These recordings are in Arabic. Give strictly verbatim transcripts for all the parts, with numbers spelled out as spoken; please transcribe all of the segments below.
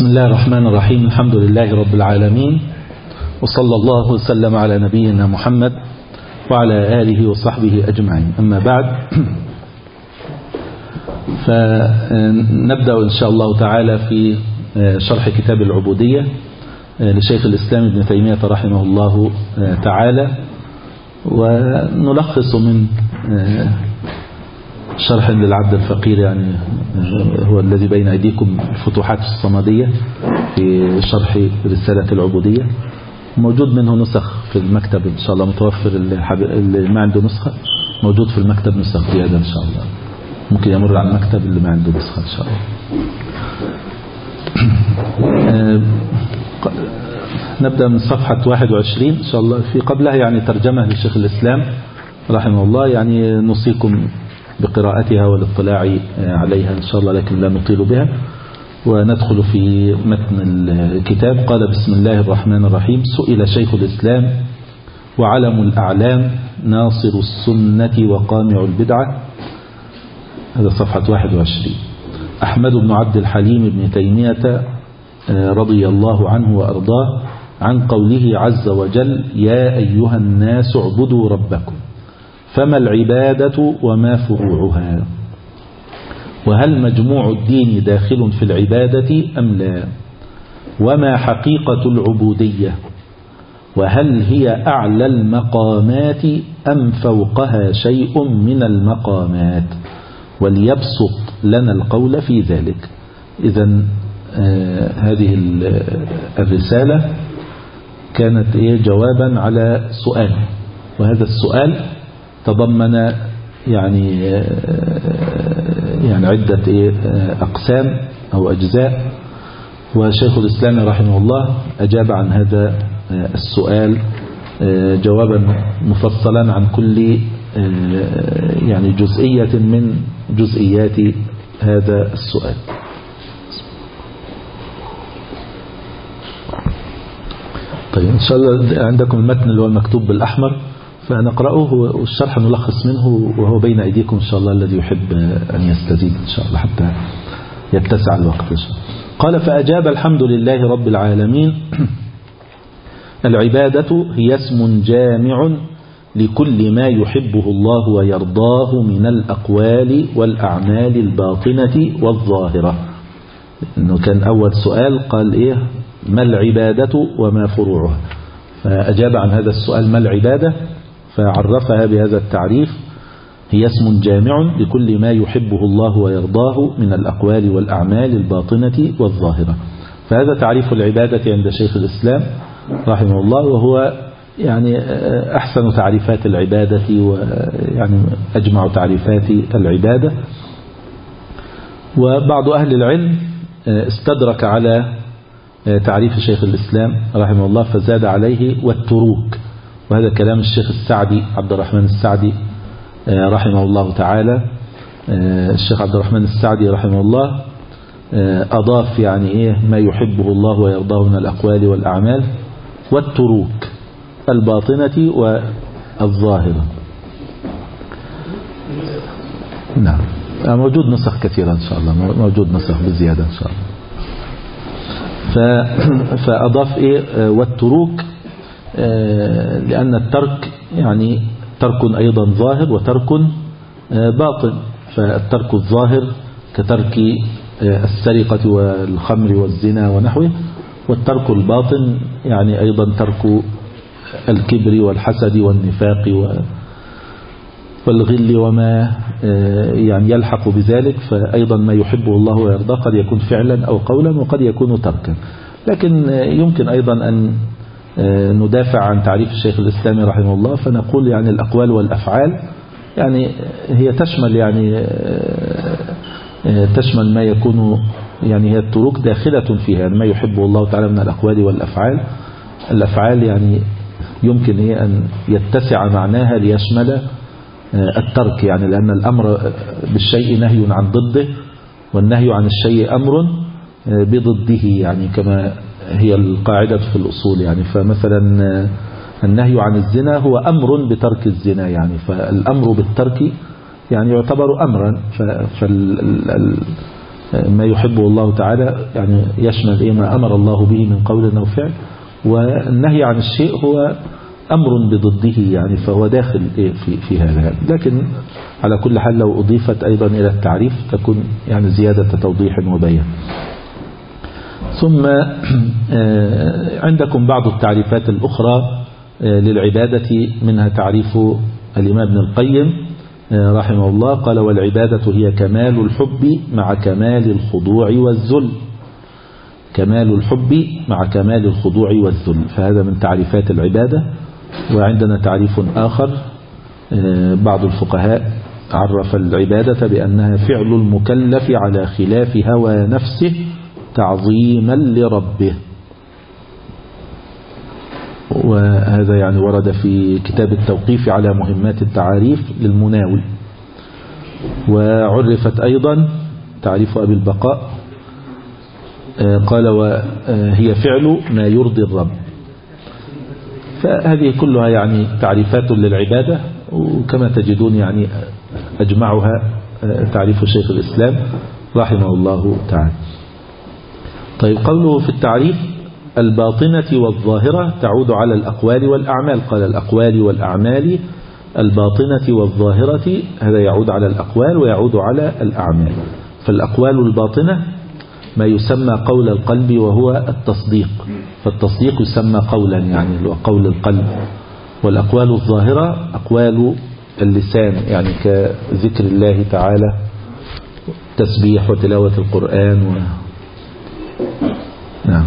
الله الرحمن الرحيم. الحمد لله رب العالمين، وصلى الله وسلم على نبينا محمد وعلى آله وصحبه أجمعين. أما بعد، فنبدأ إن شاء الله تعالى في شرح كتاب العبودية لشيخ الإسلام ابن تيمية رحمه الله تعالى، ونلخص من شرح للعبد الفقير، يعني هو الذي بين أيديكم، الفتوحات الصمدية في شرح رسالة العبودية. موجود منه نسخ في المكتب إن شاء الله، متوفر. اللي ما عنده نسخة موجود في المكتب نسخ زيادة إن شاء الله، ممكن يمر على المكتب اللي ما عنده نسخة إن شاء الله. نبدأ من صفحة واحد وعشرين إن شاء الله. في قبلها يعني ترجمة للشيخ الإسلام رحمه الله، يعني نوصيكم بقراءتها والاطلاع عليها إن شاء الله، لكن لا نطيل بها. وندخل في متن الكتاب. قال: بسم الله الرحمن الرحيم. سئل شيخ الإسلام وعلم الأعلام ناصر السنة وقامع البدعة، هذا صفحة واحد وعشرين، أحمد بن عبد الحليم بن تيمية رضي الله عنه وأرضاه، عن قوله عز وجل: يا أيها الناس اعبدوا ربكم، فما العبادة وما فروعها، وهل مجموع الدين داخل في العبادة أم لا، وما حقيقة العبودية، وهل هي أعلى المقامات أم فوقها شيء من المقامات، وليبسط لنا القول في ذلك. إذن آه هذه الرسالة كانت إيه جوابا على سؤال، وهذا السؤال تضمن يعني يعني عدة إيه أقسام أو أجزاء، وشيخ الإسلام رحمه الله أجاب عن هذا السؤال جوابا مفصلا عن كل يعني جزئية من جزئيات هذا السؤال. طيب، إن شاء الله عندكم المتن اللي هو المكتوب بالأحمر، فنقرأه والشرح نلخص منه وهو بين أيديكم إن شاء الله، الذي يحب أن يستزيد إن شاء الله حتى يتسع الوقت إن شاء الله. قال: فأجاب: الحمد لله رب العالمين. العبادة هي اسم جامع لكل ما يحبه الله ويرضاه من الأقوال والأعمال الباطنة والظاهرة. إنه كان أول سؤال قال إيه ما العبادة وما فروعها، فأجاب عن هذا السؤال ما العبادة، فعرفها بهذا التعريف: هي اسم جامع لكل ما يحبه الله ويرضاه من الأقوال والأعمال الباطنة والظاهرة. فهذا تعريف العبادة عند شيخ الإسلام رحمه الله، وهو يعني أحسن تعريفات العبادة ويعني أجمع تعريفات العبادة. وبعض أهل العلم استدرك على تعريف شيخ الإسلام رحمه الله فزاد عليه: والتروك. وهذا كلام الشيخ السعدي عبد الرحمن السعدي رحمه الله تعالى. الشيخ عبد الرحمن السعدي رحمه الله أضاف يعني إيه ما يحبه الله ويرضاه من الأقوال والأعمال والتروك الباطنة والظاهرة. نعم، موجود نسخ كثيرة إن شاء الله، موجود نسخ بزيادة إن شاء الله. فأضاف إيه والتروك، لأن الترك يعني ترك أيضا ظاهر وترك باطن. فالترك الظاهر كترك السرقة والخمر والزنا ونحوه، والترك الباطن يعني أيضا ترك الكبر والحسد والنفاق والغل وما يعني يلحق بذلك. فأيضا ما يحبه الله ويرضاه قد يكون فعلا أو قولا، وقد يكون تركا. لكن يمكن أيضا أن ندافع عن تعريف الشيخ الإسلامي رحمه الله، فنقول يعني الأقوال والأفعال يعني هي تشمل يعني تشمل ما يكون يعني هي التروك داخلة فيها، يعني ما يحبه الله تعالى من الأقوال والأفعال. الأفعال يعني يمكن هي أن يتسع معناها ليشمل الترك، يعني لأن الأمر بالشيء نهي عن ضده، والنهي عن الشيء أمر بضده، يعني كما هي القاعدة في الأصول. يعني فمثلا النهي عن الزنا هو أمر بترك الزنا، يعني فالأمر بالترك يعني يعتبر أمرا. ما يحبه الله تعالى يعني يشمل إيه ما أمر الله به من قول أو فعل، والنهي عن الشيء هو أمر بضده يعني فهو داخل إيه في, في هذا. لكن على كل حال لو أضيفت أيضا إلى التعريف تكون يعني زيادة توضيح وبيان. ثم عندكم بعض التعريفات الأخرى للعبادة، منها تعريف الإمام ابن القيم رحمه الله قال: والعبادة هي كمال الحب مع كمال الخضوع والذل. كمال الحب مع كمال الخضوع والذل، فهذا من تعريفات العبادة. وعندنا تعريف آخر، بعض الفقهاء عرف العبادة بأنها فعل المكلف على خلاف هوى نفسه تعظيما لربه، وهذا يعني ورد في كتاب التوقيف على مهمات التعاريف للمناوي. وعرفت أيضا تعريف أبي البقاء قال: وهي فعل ما يرضي الرب. فهذه كلها يعني تعريفات للعبادة، وكما تجدون يعني أجمعها تعريف شيخ الإسلام رحمه الله تعالى. طيب، قوله في التعريف: الباطنة والظاهرة تعود على الأقوال والأعمال. قال: الأقوال والأعمال الباطنة والظاهرة، هذا يعود على الأقوال ويعود على الأعمال. فالأقوال الباطنة ما يسمى قول القلب وهو التصديق، فالتصديق يسمى قولا يعني قول القلب. والأقوال الظاهرة أقوال اللسان يعني كذكر الله تعالى، تسبيح وتلاوة القرآن و... نعم.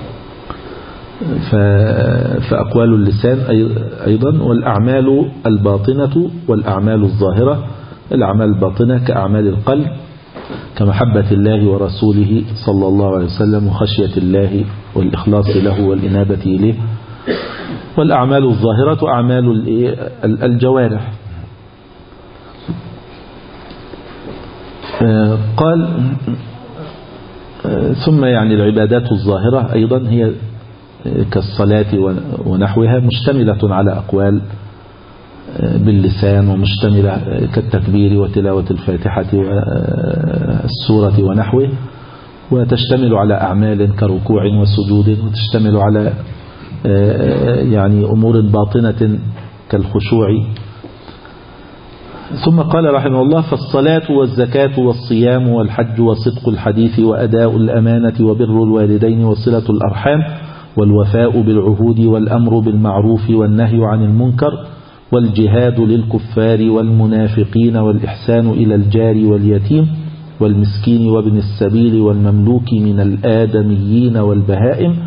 فأقوال اللسان أيضا. والأعمال الباطنة والأعمال الظاهرة، الأعمال الباطنة كأعمال القلب كمحبة الله ورسوله صلى الله عليه وسلم وخشية الله والإخلاص له والإنابة إليه. والأعمال الظاهرة أعمال الجوارح. قال: ثم يعني العبادات الظاهرة أيضا هي كالصلاة ونحوها، مشتملة على أقوال باللسان، ومشتملة كالتكبير وتلاوة الفاتحة والسورة ونحوه، وتشتمل على أعمال كركوع وسجود، وتشتمل على يعني أمور باطنة كالخشوع. ثم قال رحمه الله: فالصلاة والزكاة والصيام والحج وصدق الحديث وأداء الأمانة وبر الوالدين وصلة الأرحام والوفاء بالعهود والأمر بالمعروف والنهي عن المنكر والجهاد للكفار والمنافقين والإحسان إلى الجار واليتيم والمسكين وابن السبيل والمملوك من الآدميين والبهائم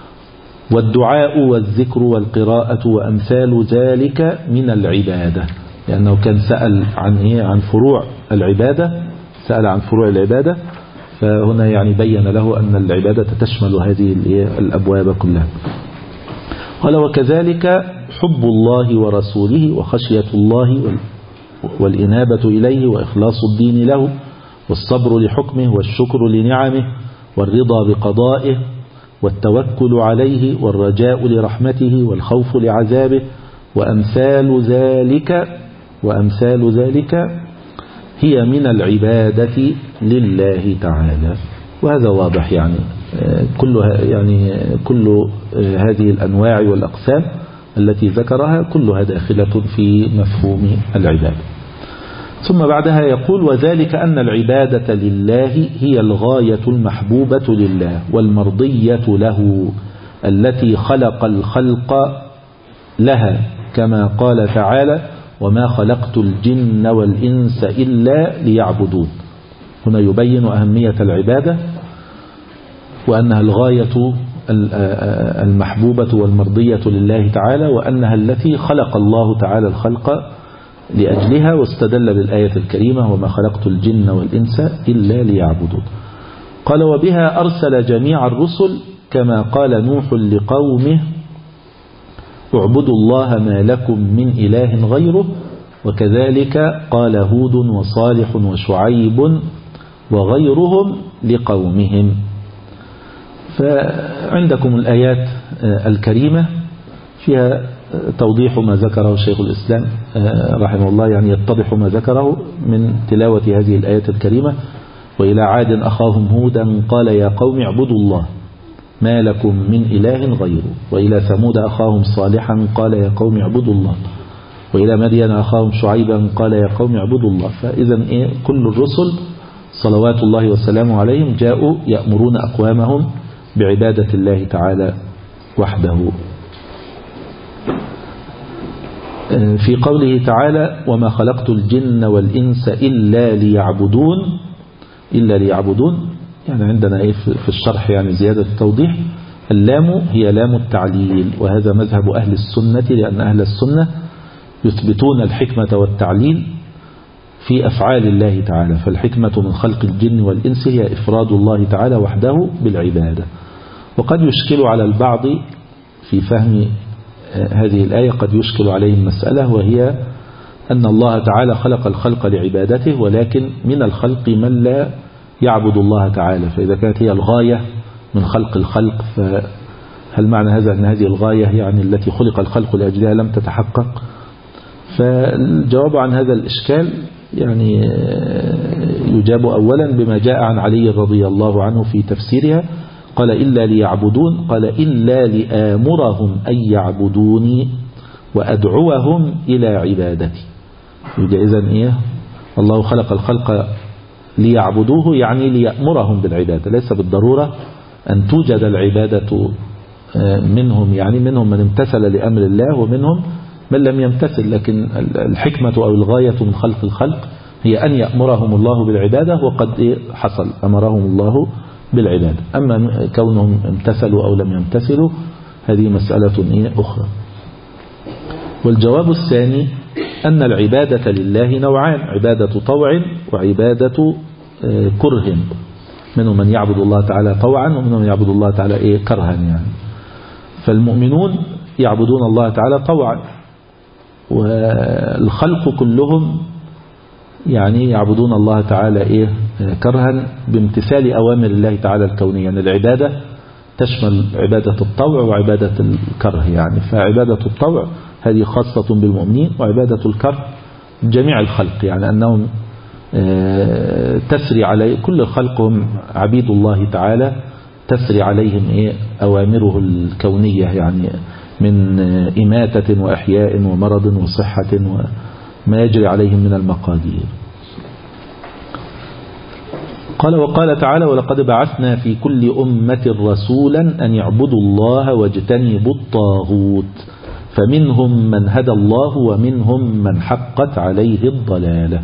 والدعاء والذكر والقراءة وأمثال ذلك من العبادة. لأنه كان سأل عن إيه؟ عن فروع العبادة، سأل عن فروع العبادة، فهنا يعني بين له أن العبادة تشمل هذه الأبواب كلها. قال: وكذلك حب الله ورسوله وخشية الله والإنابة إليه وإخلاص الدين له والصبر لحكمه والشكر لنعمه والرضا بقضائه والتوكل عليه والرجاء لرحمته والخوف لعذابه وأمثال ذلك وأمثال ذلك هي من العبادة لله تعالى. وهذا واضح يعني كل يعني كل هذه الأنواع والأقسام التي ذكرها كلها داخلة في مفهوم العبادة. ثم بعدها يقول: وذلك أن العبادة لله هي الغاية المحبوبة لله والمرضية له التي خلق الخلق لها، كما قال تعالى: وما خلقت الجن والإنس إلا ليعبدون. هنا يبين أهمية العبادة وأنها الغاية المحبوبة والمرضية لله تعالى، وأنها التي خلق الله تعالى الخلق لأجلها، واستدل بالآية الكريمة: وما خلقت الجن والإنس إلا ليعبدون. قال: وبها أرسل جميع الرسل، كما قال نوح لقومه: اعبدوا الله ما لكم من إله غيره، وكذلك قال هود وصالح وشعيب وغيرهم لقومهم. فعندكم الآيات الكريمة فيها توضيح ما ذكره شيخ الإسلام رحمه الله، يعني يتضح ما ذكره من تلاوة هذه الآيات الكريمة وإلى عاد أخاهم هودا قال يا قوم اعبدوا الله ما لكم من إله غيره. وإلى ثمود أخاهم صالحا قال يا قوم اعبدوا الله. وإلى مدين أخاهم شعيبا قال يا قوم اعبدوا الله. فإذا إيه كل الرسل صلوات الله وسلامه عليهم جاءوا يأمرون أقوامهم بعبادة الله تعالى وحده. في قوله تعالى وما خلقت الجن والإنس إلا ليعبدون إلا ليعبدون يعني عندنا إيه في الشرح يعني زيادة التوضيح. اللام هي لام التعليل، وهذا مذهب أهل السنة، لأن أهل السنة يثبتون الحكمة والتعليل في أفعال الله تعالى. فالحكمة من خلق الجن والإنس هي إفراد الله تعالى وحده بالعبادة. وقد يشكل على البعض في فهم هذه الآية، قد يشكل عليهم مسألة، وهي أن الله تعالى خلق الخلق لعبادته، ولكن من الخلق من لا يعبد الله تعالى. فإذا كانت هي الغاية من خلق الخلق، فهل معنى هذا أن هذه الغاية يعني التي خلق الخلق لأجلها لم تتحقق؟ فالجواب عن هذا الإشكال يعني يجاب أولا بما جاء عن علي رضي الله عنه في تفسيرها، قال إلا ليعبدون، قال إلا لآمرهم أن يعبدوني وأدعوهم إلى عبادتي. إذن إيه الله خلق الخلق ليعبدوه يعني ليأمرهم بالعبادة، ليس بالضرورة أن توجد العبادة منهم، يعني منهم من امتثل لأمر الله ومنهم من لم يمتثل، لكن الحكمة أو الغاية من خلق الخلق هي أن يأمرهم الله بالعبادة، وقد حصل أمرهم الله بالعبادة. أما كونهم امتثلوا أو لم يمتثلوا هذه مسألة أخرى. والجواب الثاني أن العبادة لله نوعان، عبادة طوع وعبادة كره. منهم من يعبد الله تعالى طوعا ومنهم من يعبد الله تعالى إيه كرها يعني. فالمؤمنون يعبدون الله تعالى طوعا، والخلق كلهم يعني يعبدون الله تعالى إيه كرها بامتثال أوامر الله تعالى الكونية. يعني العبادة تشمل عبادة الطوع وعبادة الكره يعني. فعبادة الطوع هذه خاصة بالمؤمنين، وعبادة الكره جميع الخلق، يعني أنهم تسري عليه كل خلقهم عبيد الله تعالى، تسري عليهم إيه أوامره الكونية، يعني من إماتة وإحياء ومرض وصحة وما يجري عليهم من المقادير. قال وقال تعالى ولقد بعثنا في كل أمة رسولا أن يعبدوا الله واجتنبوا الطاغوت فمنهم من هدى الله ومنهم من حقت عليه الضلالة.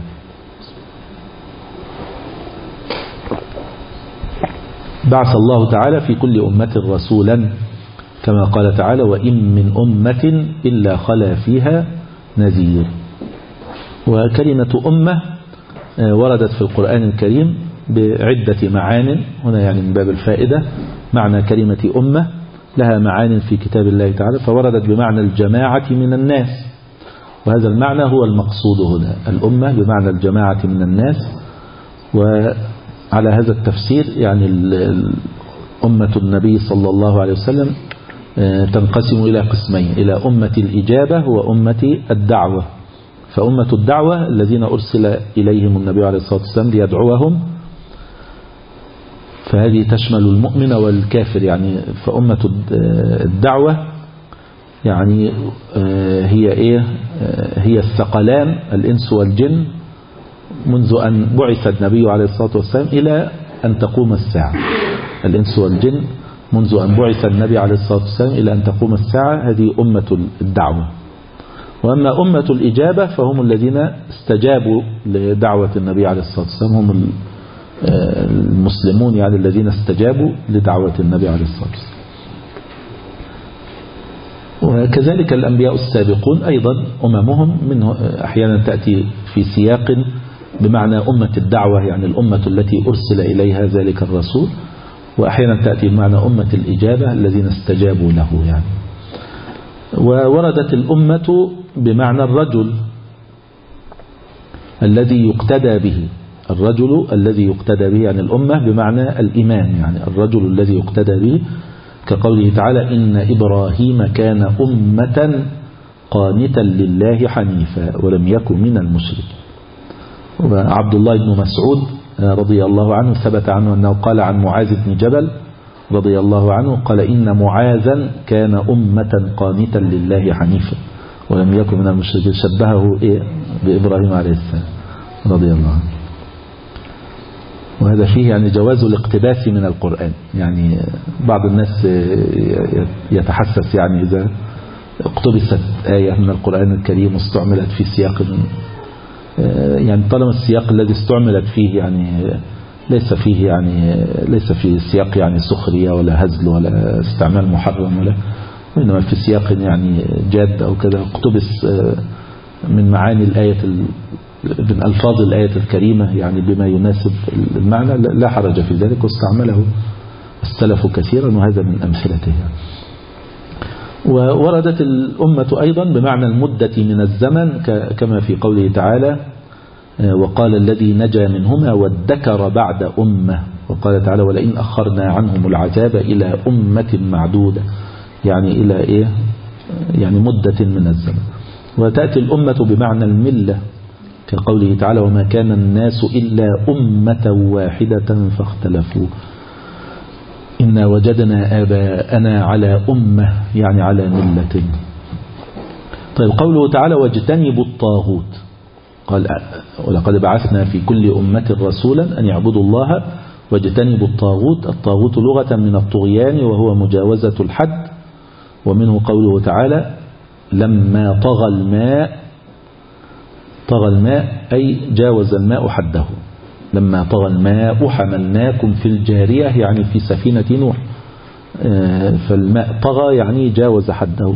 بعث الله تعالى في كل أمة رسولا كما قال تعالى وإن من أمة إلا خلا فيها نذير. وكلمة أمة وردت في القرآن الكريم بعدة معان، هنا يعني من باب الفائدة معنى كلمة أمة لها معان في كتاب الله تعالى، فوردت بمعنى الجماعة من الناس، وهذا المعنى هو المقصود هنا، الأمة بمعنى الجماعة من الناس. وعلى هذا التفسير يعني أمة النبي صلى الله عليه وسلم تنقسم إلى قسمين، إلى أمة الإجابة وأمة الدعوة. فأمة الدعوة الذين أرسل إليهم النبي عليه الصلاة والسلام ليدعوهم، فهذه تشمل المؤمن والكافر يعني. فأمة الدعوة يعني هي إيه هي الثقلان الإنس والجن منذ أن بعث النبي عليه الصلاة والسلام إلى أن تقوم الساعة. الإنس والجن منذ أن بعث النبي عليه الصلاة والسلام إلى أن تقوم الساعة، هذه أمة الدعوة. وأما أمة الإجابة فهم الذين استجابوا لدعوة النبي عليه الصلاة والسلام، هم المسلمون يعني الذين استجابوا لدعوة النبي عليه الصلاة والسلام. وكذلك الأنبياء السابقون أيضا أممهم منه أحيانا تأتي في سياق بمعنى أمة الدعوة، يعني الأمة التي أرسل إليها ذلك الرسول، وأحيانا تأتي بمعنى أمة الإجابة الذين استجابوا له يعني. ووردت الأمة بمعنى الرجل الذي يقتدى به، الرجل الذي يقتدى به يعني الأمة بمعنى الإمام، يعني الرجل الذي يقتدى به، كقوله تعالى إن إبراهيم كان أمة قانتا لله حنيفا ولم يكن من المشركين. وعبد الله بن مسعود رضي الله عنه ثبت عنه أنه قال عن معاذ بن جبل رضي الله عنه قال إن معاذا كان أمة قانتا لله حنيفا ولم يكن من المشركين. شبهه إيه بإبراهيم عليه السلام رضي الله عنه. وهذا فيه يعني جواز الاقتباس من القرآن. يعني بعض الناس يتحسس يعني إذا اقتبست آية من القرآن الكريم واستعملت في سياق يعني طالما السياق الذي استعملت فيه يعني ليس فيه يعني ليس في سياق يعني سخرية ولا هزل ولا استعمال محرم ولا وإنما في سياق يعني جاد أو كذا اقتبس من معاني الآية من ألفاظ الآية الكريمة يعني بما يناسب المعنى لا حرج في ذلك واستعمله السلف كثيرا وهذا من أمثلته. ووردت الأمة أيضا بمعنى المدة من الزمن كما في قوله تعالى وقال الذي نجا منهما وادكر بعد أمة وقال تعالى ولئن أخرنا عنهم العذاب إلى أمة معدودة يعني إلى إيه يعني مدة من الزمن. وتأتي الأمة بمعنى الملة كقوله تعالى وما كان الناس إلا أمة واحدة فاختلفوا إنا وجدنا آباءنا على أمة يعني على ملة. طيب قوله تعالى واجتنبوا الطاغوت قال ولقد بعثنا في كل أمة رسولا أن يعبدوا الله واجتنبوا الطاغوت. الطاغوت لغة من الطغيان وهو مجاوزة الحد ومنه قوله تعالى لما طغى الماء طغى الماء أي جاوز الماء حده لما طغى الماء حملناكم في الجارية يعني في سفينة نوح فالماء طغى يعني جاوز حده.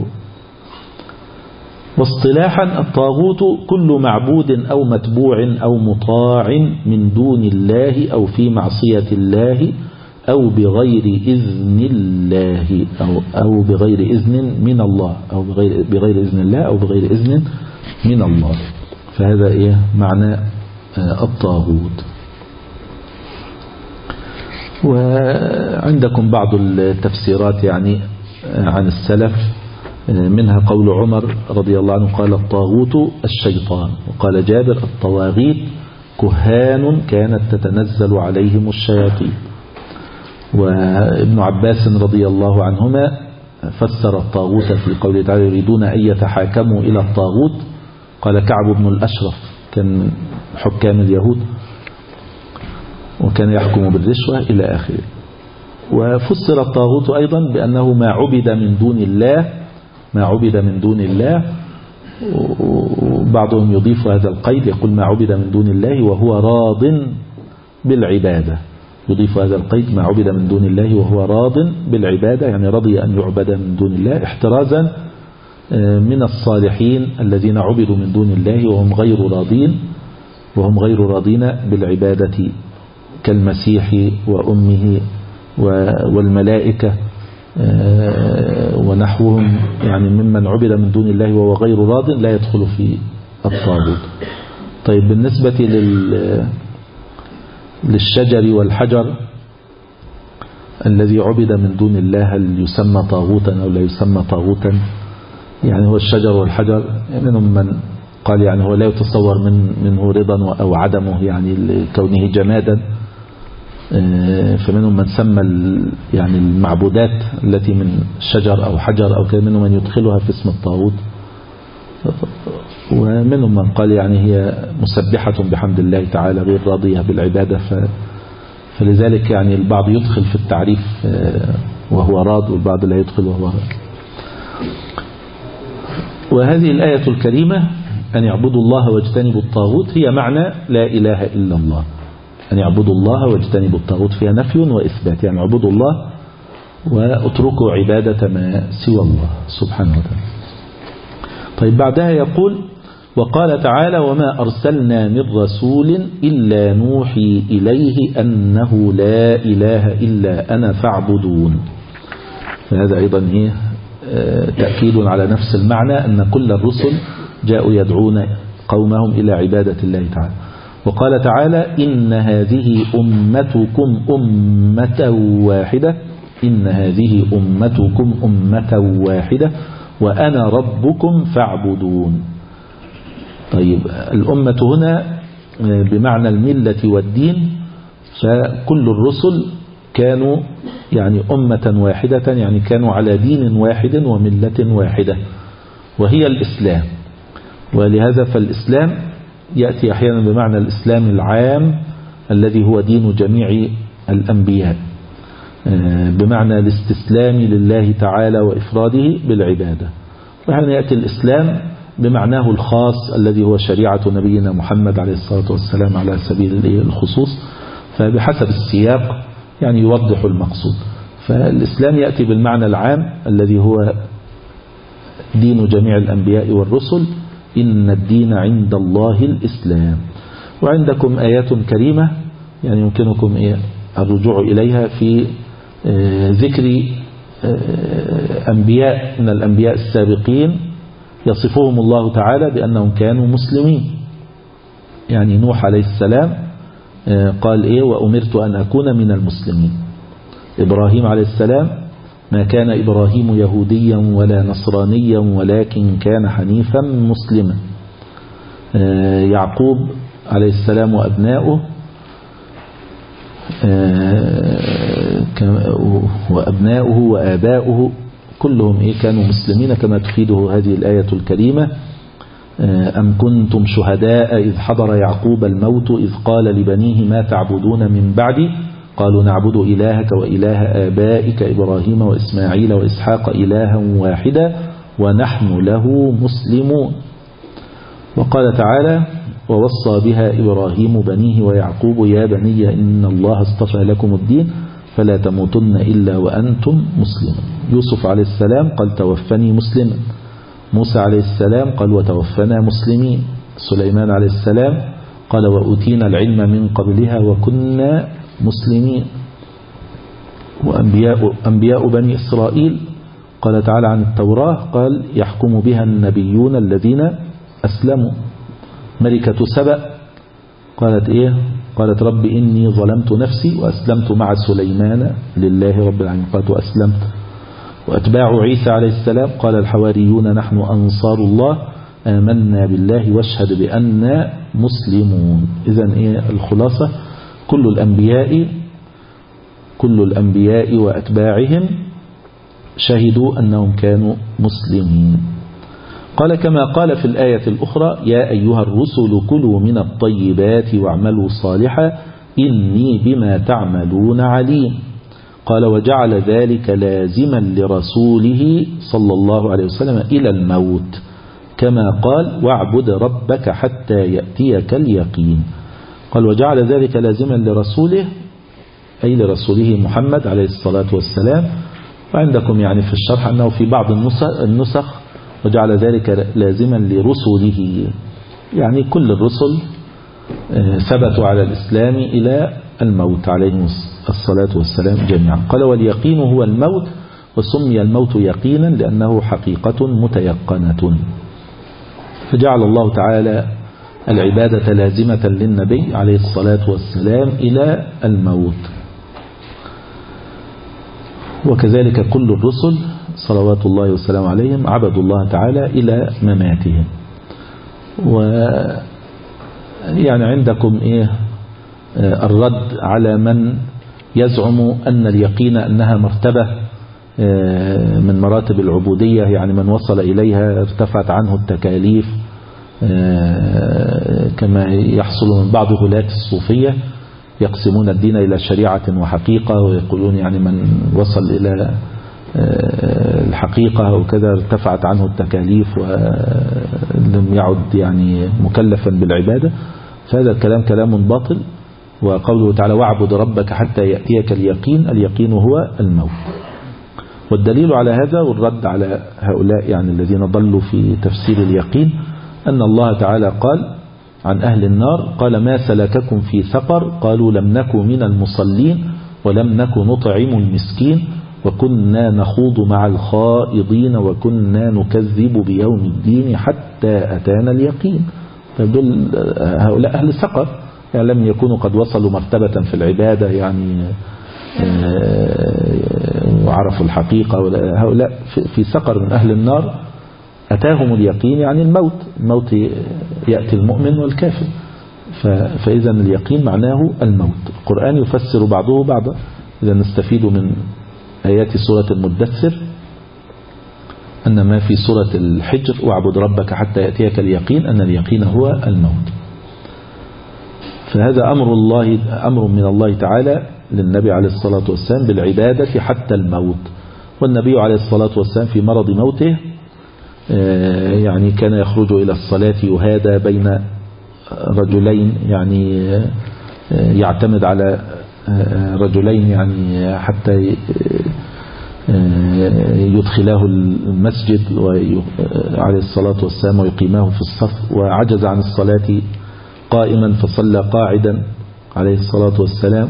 واصطلاحا الطاغوت كل معبود أو متبوع أو مطاع من دون الله أو في معصية الله أو بغير إذن الله أو, أو بغير إذن من الله أو بغير, بغير إذن الله أو بغير إذن من الله. فهذا إيه معنى الطاغوت. وعندكم بعض التفسيرات يعني عن السلف منها قول عمر رضي الله عنه قال الطاغوت الشيطان وقال جابر الطواغيت كهان كانت تتنزل عليهم الشياطين. وابن عباس رضي الله عنهما فسر الطاغوت في قوله تعالى يريدون أن يتحاكموا إلى الطاغوت قال كعب بن الأشرف كان حكام اليهود وكان يحكم بالرشوة إلى آخره. وفسر الطاغوت أيضا بأنه ما عبد من دون الله ما عبد من دون الله وبعضهم يضيف هذا القيد يقول ما عبد من دون الله وهو راض بالعبادة يضيف هذا القيد ما عبد من دون الله وهو راض بالعبادة يعني رضي أن يعبد من دون الله احترازا من الصالحين الذين عبدوا من دون الله وهم غير راضين وهم غير راضين بالعبادة كالمسيح وأمه والملائكة ونحوهم يعني ممن عبد من دون الله وهو غير راض لا يدخل في الطاغوت. طيب بالنسبة لل للشجر والحجر الذي عبد من دون الله هل يسمى طاغوتا أو لا يسمى طاغوتا؟ يعني هو الشجر والحجر منهم من قال يعني هو لا يتصور من منه رضا أو عدمه يعني لكونه جمادا فمنهم من سمى يعني المعبودات التي من شجر أو حجر أو كذا منهم من يدخلها في اسم الطاغوت ومنهم من قال يعني هي مسبحة بحمد الله تعالى غير راضية بالعبادة فلذلك يعني البعض يدخل في التعريف وهو راض والبعض لا يدخل وهو راض. وهذه الآية الكريمة أن يعبدوا الله واجتنبوا الطاغوت هي معنى لا إله إلا الله. أن يعبدوا الله واجتنبوا الطاغوت فيها نفي وإثبات يعني اعبدوا الله واتركوا عبادة ما سوى الله سبحانه وتعالى. طيب بعدها يقول وقال تعالى وما أرسلنا من رسول إلا نوحي إليه أنه لا إله إلا أنا فاعبدون. فهذا أيضا هي تأكيد على نفس المعنى أن كل الرسل جاءوا يدعون قومهم إلى عبادة الله تعالى. وقال تعالى إن هذه أمتكم أمة واحدة إن هذه أمتكم أمة واحدة وأنا ربكم فاعبدون. طيب الأمة هنا بمعنى الملة والدين فكل الرسل كانوا يعني أمة واحدة، يعني كانوا على دين واحد وملة واحدة وهي الإسلام. ولهذا فالإسلام يأتي أحيانا بمعنى الإسلام العام الذي هو دين جميع الأنبياء، بمعنى الاستسلام لله تعالى وإفراده بالعبادة. وهنا يأتي الإسلام بمعناه الخاص الذي هو شريعة نبينا محمد عليه الصلاة والسلام على سبيل الخصوص، فبحسب السياق يعني يوضح المقصود. فالإسلام يأتي بالمعنى العام الذي هو دين جميع الأنبياء والرسل، إن الدين عند الله الإسلام. وعندكم آيات كريمة يعني يمكنكم الرجوع إليها في ذكر أنبياء من الأنبياء السابقين يصفهم الله تعالى بأنهم كانوا مسلمين. يعني نوح عليه السلام قال إيه وأمرت أن أكون من المسلمين. إبراهيم عليه السلام ما كان إبراهيم يهوديا ولا نصرانيا ولكن كان حنيفا مسلما. يعقوب عليه السلام وأبناؤه وأبناؤه وآباؤه كلهم إيه كانوا مسلمين كما تفيده هذه الآية الكريمة. أم كنتم شهداء إذ حضر يعقوب الموت إذ قال لبنيه ما تعبدون من بعدي قالوا نعبد إلهك وإله آبائك إبراهيم وإسماعيل وإسحاق إلها واحدا ونحن له مسلمون. وقال تعالى ووصى بها إبراهيم بنيه ويعقوب يا بني إن الله اصطفى لكم الدين فلا تموتن إلا وأنتم مسلمون. يوسف عليه السلام قال توفني مسلما. موسى عليه السلام قال وتوفنا مسلمين. سليمان عليه السلام قال وأوتينا العلم من قبلها وكنا مسلمين. وأنبياء أنبياء بني إسرائيل قال تعالى عن التوراة قال يحكم بها النبيون الذين أسلموا. ملكة سبأ قالت إيه قالت رب إني ظلمت نفسي وأسلمت مع سليمان لله رب العالمين قالت وأسلمت. وأتباع عيسى عليه السلام قال الحواريون نحن أنصار الله آمنا بالله واشهد بأننا مسلمون. إذن إيه الخلاصة كل الأنبياء كل الأنبياء وأتباعهم شهدوا أنهم كانوا مسلمين. قال كما قال في الآية الأخرى يا أيها الرسل كلوا من الطيبات واعملوا صالحا إني بما تعملون عليم. قال وجعل ذلك لازما لرسوله صلى الله عليه وسلم إلى الموت كما قال واعبد ربك حتى يأتيك اليقين. قال وجعل ذلك لازما لرسوله أي لرسوله محمد عليه الصلاة والسلام. وعندكم يعني في الشرح أنه في بعض النسخ وجعل ذلك لازما لرسله، يعني كل الرسل ثبتوا على الإسلام إلى الموت عليهم الصلاة والسلام جميعا. قال واليقين هو الموت وسمي الموت يقينا لأنه حقيقة متيقنة. فجعل الله تعالى العبادة لازمة للنبي عليه الصلاة والسلام إلى الموت. وكذلك كل الرسل صلوات الله والسلام عليهم عبدوا الله تعالى إلى مماتهم. ويعني عندكم إيه الرد على من يزعم أن اليقين أنها مرتبة من مراتب العبودية، يعني من وصل إليها ارتفعت عنه التكاليف كما يحصل من بعض غلاة الصوفية يقسمون الدين إلى شريعة وحقيقة ويقولون يعني من وصل إلى الحقيقة وكذا ارتفعت عنه التكاليف ولم يعد يعني مكلفا بالعبادة. فهذا الكلام كلام باطل. وقوله تعالى واعبد ربك حتى يأتيك اليقين، اليقين هو الموت. والدليل على هذا والرد على هؤلاء يعني الذين ضلوا في تفسير اليقين أن الله تعالى قال عن أهل النار قال ما سلككم في سقر قالوا لم نكن من المصلين ولم نكن نطعم المسكين وكنا نخوض مع الخائضين وكنا نكذب بيوم الدين حتى أتانا اليقين. فدول هؤلاء أهل السقر يعني لم يكونوا قد وصلوا مرتبة في العبادة يعني وعرفوا الحقيقة. هؤلاء في سقر من أهل النار أتاهم اليقين يعني الموت. الموت يأتي المؤمن والكافر. فإذا اليقين معناه الموت. القرآن يفسر بعضه بعضا. إذا نستفيد من آيات سورة المدثر أن ما في سورة الحجر واعبد ربك حتى يأتيك اليقين، أن اليقين هو الموت. فهذا أمر الله أمر من الله تعالى للنبي عليه الصلاة والسلام بالعبادة حتى الموت. والنبي عليه الصلاة والسلام في مرض موته يعني كان يخرج إلى الصلاة يهادى بين رجلين، يعني يعتمد على رجلين يعني حتى يدخلاه المسجد عليه الصلاة والسلام ويقيماه في الصف، وعجز عن الصلاة قائما فصلى قاعدا عليه الصلاة والسلام،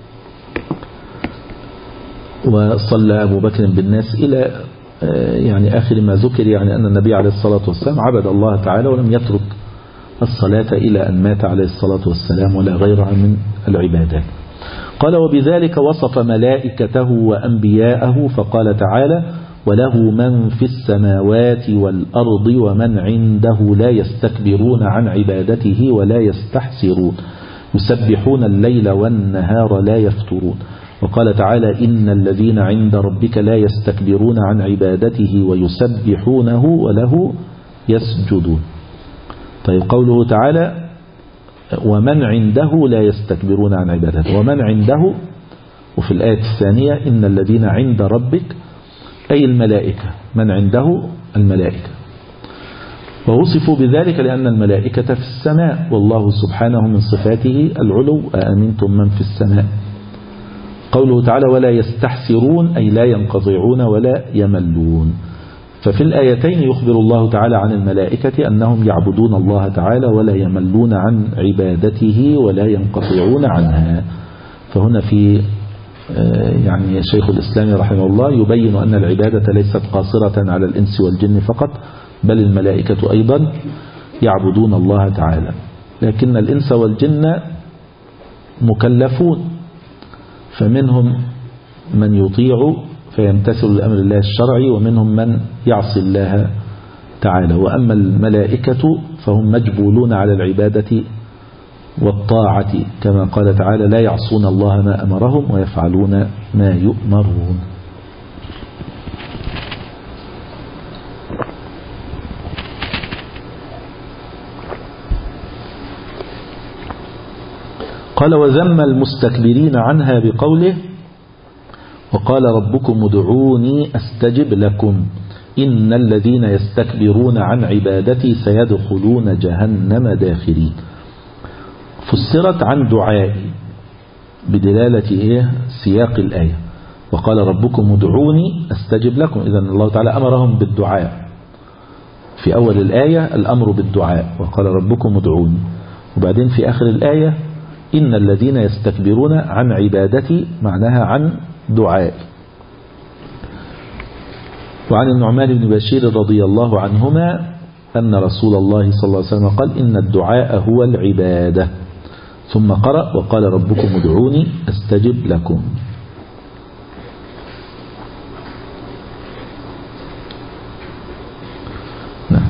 وصلى أبو بكر بالناس إلى يعني آخر ما ذكر، يعني أن النبي عليه الصلاة والسلام عبد الله تعالى ولم يترك الصلاة إلى أن مات عليه الصلاة والسلام ولا غيرها من العبادات. قال وبذلك وصف ملائكته وأنبياءه فقال تعالى وله من في السماوات والأرض ومن عنده لا يستكبرون عن عبادته ولا يستحسرون يسبحون الليل والنهار لا يفترون. وقال تعالى إن الذين عند ربك لا يستكبرون عن عبادته ويسبحونه وله يسجدون. طيب قوله تعالى ومن عنده لا يستكبرون عن عبادته، ومن عنده، وفي الآية الثانية إن الذين عند ربك أي الملائكة، من عنده الملائكة، ووصفوا بذلك لأن الملائكة في السماء، والله سبحانه من صفاته العلو أأمنتم من في السماء. قوله تعالى ولا يستحسرون أي لا ينقطعون ولا يملون. ففي الآيتين يخبر الله تعالى عن الملائكة أنهم يعبدون الله تعالى ولا يملون عن عبادته ولا ينقطعون عنها. فهنا في يعني شيخ الإسلام رحمه الله يبين أن العبادة ليست قاصرة على الإنس والجن فقط، بل الملائكة أيضا يعبدون الله تعالى، لكن الإنس والجن مكلفون، فمنهم من يطيع فيمتثل لأمر الله الشرعي ومنهم من يعصي الله تعالى. وأما الملائكة فهم مجبولون على العبادة والطاعة كما قال تعالى لا يعصون الله ما أمرهم ويفعلون ما يؤمرون. قال وذم المستكبرين عنها بقوله وقال ربكم ادعوني أستجب لكم إن الذين يستكبرون عن عبادتي سيدخلون جهنم داخرين. فسرت عن دعائي بدلالة إيه؟ سياق الآية وقال ربكم ادعوني أستجب لكم. إذن الله تعالى أمرهم بالدعاء في أول الآية، الأمر بالدعاء وقال ربكم ادعوني، وبعدين في آخر الآية إن الذين يستكبرون عن عبادتي معناها عن دعاء. وعن النعمان بن بشير رضي الله عنهما أن رسول الله صلى الله عليه وسلم قال إن الدعاء هو العبادة، ثم قرأ وقال ربكم ادعوني أستجب لكم. نعم.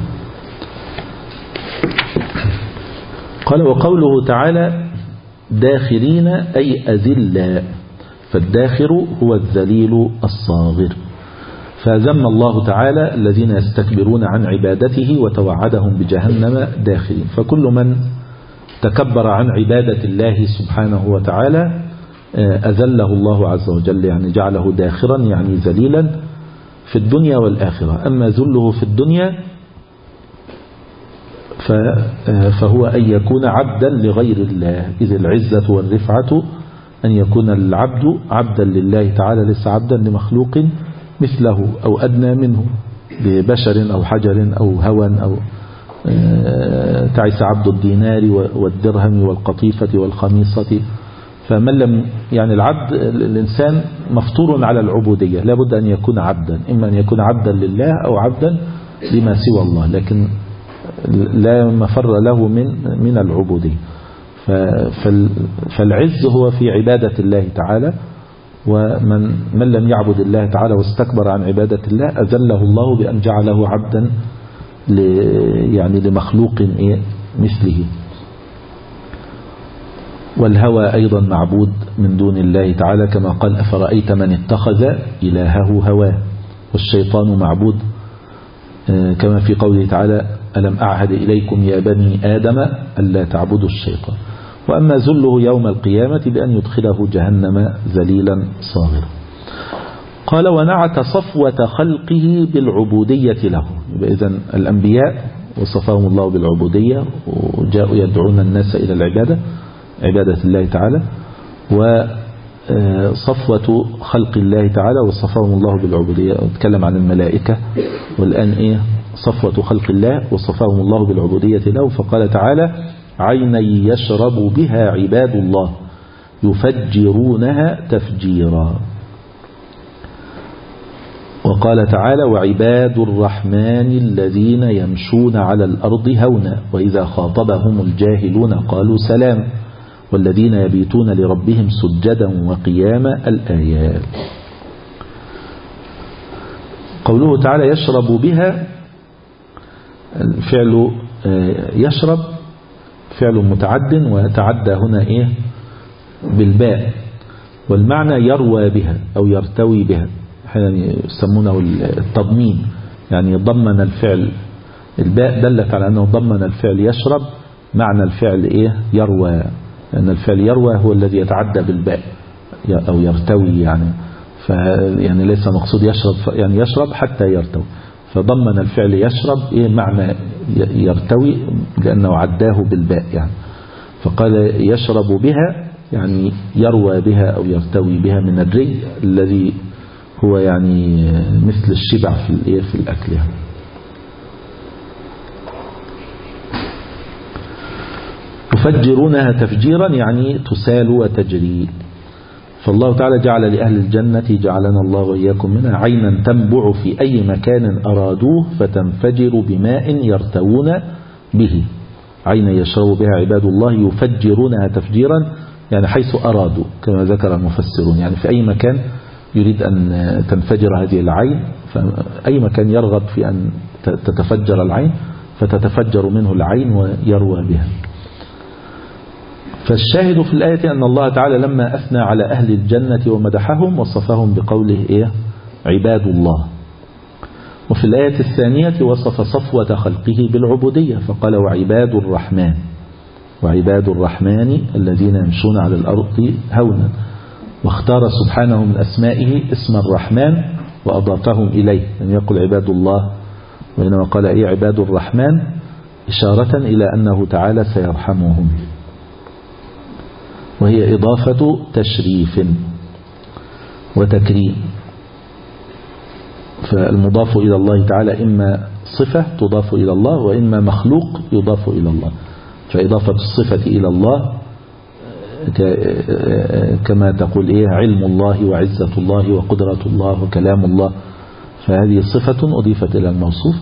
قال وقوله تعالى داخرين أي أذلاء، فالداخر هو الذليل الصاغر. فذم الله تعالى الذين يستكبرون عن عبادته وتوعدهم بجهنم داخرين. فكل من تكبر عن عبادة الله سبحانه وتعالى أذله الله عز وجل، يعني جعله داخرا يعني ذليلا في الدنيا والآخرة. أما ذله في الدنيا فهو أن يكون عبدا لغير الله، إذ العزة والرفعة أن يكون العبد عبدا لله تعالى ليس عبدا لمخلوق مثله أو أدنى منه ببشر أو حجر أو هوى أو تعس عبد الدينار والدرهم والقطيفة والخميصة. فمن لم يعني العبد الإنسان مفطور على العبودية، لابد أن يكون عبدا، إما أن يكون عبدا لله أو عبدا لما سوى الله، لكن لا مفر له من من العبودية. فالعز هو في عبادة الله تعالى، ومن من لم يعبد الله تعالى واستكبر عن عبادة الله أذله الله بأن جعله عبدا يعني لمخلوق مثله. والهوى أيضا معبود من دون الله تعالى، كما قال أفرأيت من اتخذ إلهه هواه. والشيطان معبود كما في قوله تعالى ألم أعهد إليكم يا بني آدم ألا تعبدوا الشيطان. وأما ذله يوم القيامة بأن يدخله جهنم ذليلا صاغرا. قال ونعت صفوة خلقه بالعبودية له. إذن الأنبياء وصفهم الله بالعبودية وجاءوا يدعون الناس إلى العبادة، عبادة الله تعالى. وصفوة خلق الله تعالى وصفهم الله بالعبودية. نتكلم عن الملائكة والآن إيه صفوة خلق الله وصفهم الله بالعبودية له. فقال تعالى عيني يشرب بها عباد الله يفجرونها تفجيرا. وقال تعالى وعباد الرحمن الذين يمشون على الأرض هونا وإذا خاطبهم الجاهلون قالوا سلام والذين يبيتون لربهم سجدا وقياما الآيات. قوله تعالى يشرب بها، الفعل يشرب فعل متعد ويتعدى هنا إيه بالباء، والمعنى يروى بها أو يرتوي بها، يعني يسمونه التضمين، يعني ضمن الفعل. الباء دلت على أنه ضمن الفعل يشرب، معنى الفعل إيه يروى، لأن الفعل يروى هو الذي يتعدى بالباء أو يرتوي، يعني يعني ليس مقصود يشرب يعني يشرب حتى يرتوي، فضمن الفعل يشرب إيه معنى يرتوي لأنه عداه بالباء يعني. فقال يشرب بها يعني يروى بها أو يرتوي بها من الري الذي هو يعني مثل الشبع في في الأكل يعني. يفجرونها تفجيرا يعني تسال وتجري. فالله تعالى جعل لأهل الجنة جعلنا الله وإياكم منها عينا تنبع في أي مكان أرادوه فتنفجر بماء يرتوون به. عينا يشرب بها عباد الله يفجرونها تفجيرا يعني حيث أرادوا كما ذكر المفسرون، يعني في أي مكان يريد أن تنفجر هذه العين، فأي مكان يرغب في أن تتفجر العين فتتفجر منه العين ويروى بها. فالشاهد في الآية أن الله تعالى لما أثنى على أهل الجنة ومدحهم وصفهم بقوله إيه عباد الله. وفي الآية الثانية وصف صفوة خلقه بالعبودية فقال وعباد الرحمن، وعباد الرحمن الذين يمشون على الأرض هونا، واختار سبحانه من أسمائه اسم الرحمن وأضافهم إليه، لم يقل عباد الله وإنما قال إيه عباد الرحمن إشارة إلى أنه تعالى سيرحمهم، وهي إضافة تشريف وتكريم. فالمضاف إلى الله تعالى إما صفة تضاف إلى الله وإما مخلوق يضاف إلى الله. فإضافة الصفة إلى الله كما تقول إيه علم الله وعزة الله وقدرة الله وكلام الله، فهذه صفة أضيفت إلى الموصوف.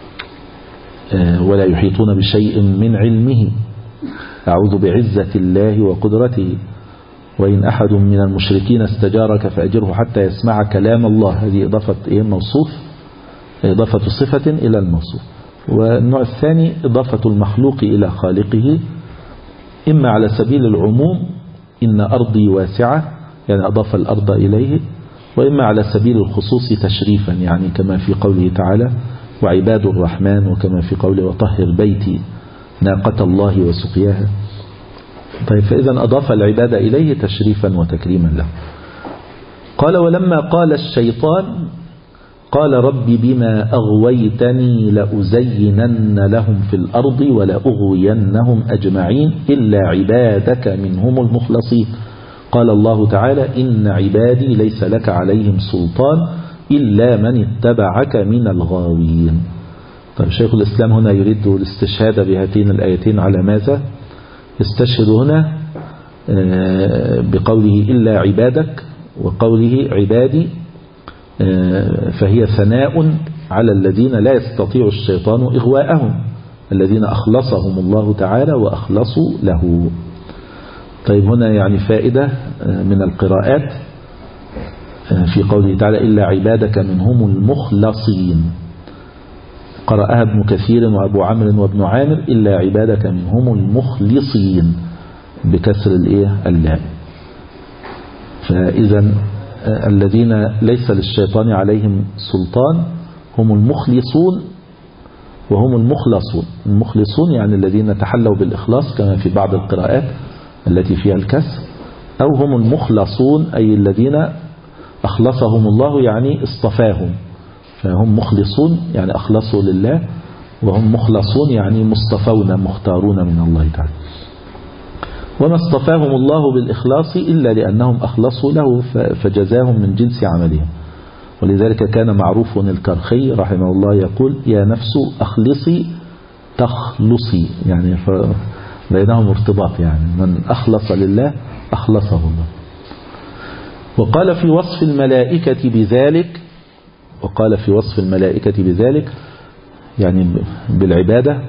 ولا يحيطون بشيء من علمه أعوذ بعزة الله وقدرته وإن أحد من المشركين استجارك فأجره حتى يسمع كلام الله. هذه إضافة إيه موصوف، إضافة صفة إلى الموصوف. والنوع الثاني إضافة المخلوق إلى خالقه، إما على سبيل العموم إن أرضي واسعة يعني أضاف الأرض إليه، وإما على سبيل الخصوص تشريفا يعني كما في قوله تعالى وعباد الرحمن، وكما في قوله وطهر بيتي ناقة الله وسقياها. طيب فإذا أضاف العبادة إليه تشريفا وتكريما له. قال ولما قال الشيطان قال رب بما أغويتني لأزينن لهم في الأرض ولأغوينهم أجمعين إلا عبادك منهم المخلصين. قال الله تعالى إن عبادي ليس لك عليهم سلطان إلا من اتبعك من الغاوين. طيب شيخ الإسلام هنا يريد الاستشهاد بهاتين الآيتين على ماذا؟ يستشهد هنا بقوله إلا عبادك وقوله عبادي، فهي ثناء على الذين لا يستطيع الشيطان إغواءهم، الذين أخلصهم الله تعالى وأخلصوا له. طيب هنا يعني فائدة من القراءات في قوله تعالى إلا عبادك منهم المخلصين، قرأها ابن كثير وأبو عمرو وابن عامر إلا عبادك منهم المخلصين. بكسر الايه اللام. فإذا الذين ليس للشيطان عليهم سلطان هم المخلصون وهم المخلصون. المخلصون يعني الذين تحلوا بالإخلاص كما في بعض القراءات التي فيها الكسر، أو هم المخلصون أي الذين أخلصهم الله يعني اصطفاهم، فهم مخلصون يعني أخلصوا لله، وهم مخلصون يعني مصطفون مختارون من الله تعالى. وما اصطفاهم الله بالإخلاص إلا لأنهم أخلصوا له فجزاهم من جنس عملهم. ولذلك كان معروف الكرخي رحمه الله يقول: يا نفس أخلصي تخلصي، يعني بينهم ارتباط، يعني من أخلص لله أخلصه الله. وقال في وصف الملائكة بذلك وقال في وصف الملائكة بذلك يعني بالعبادة: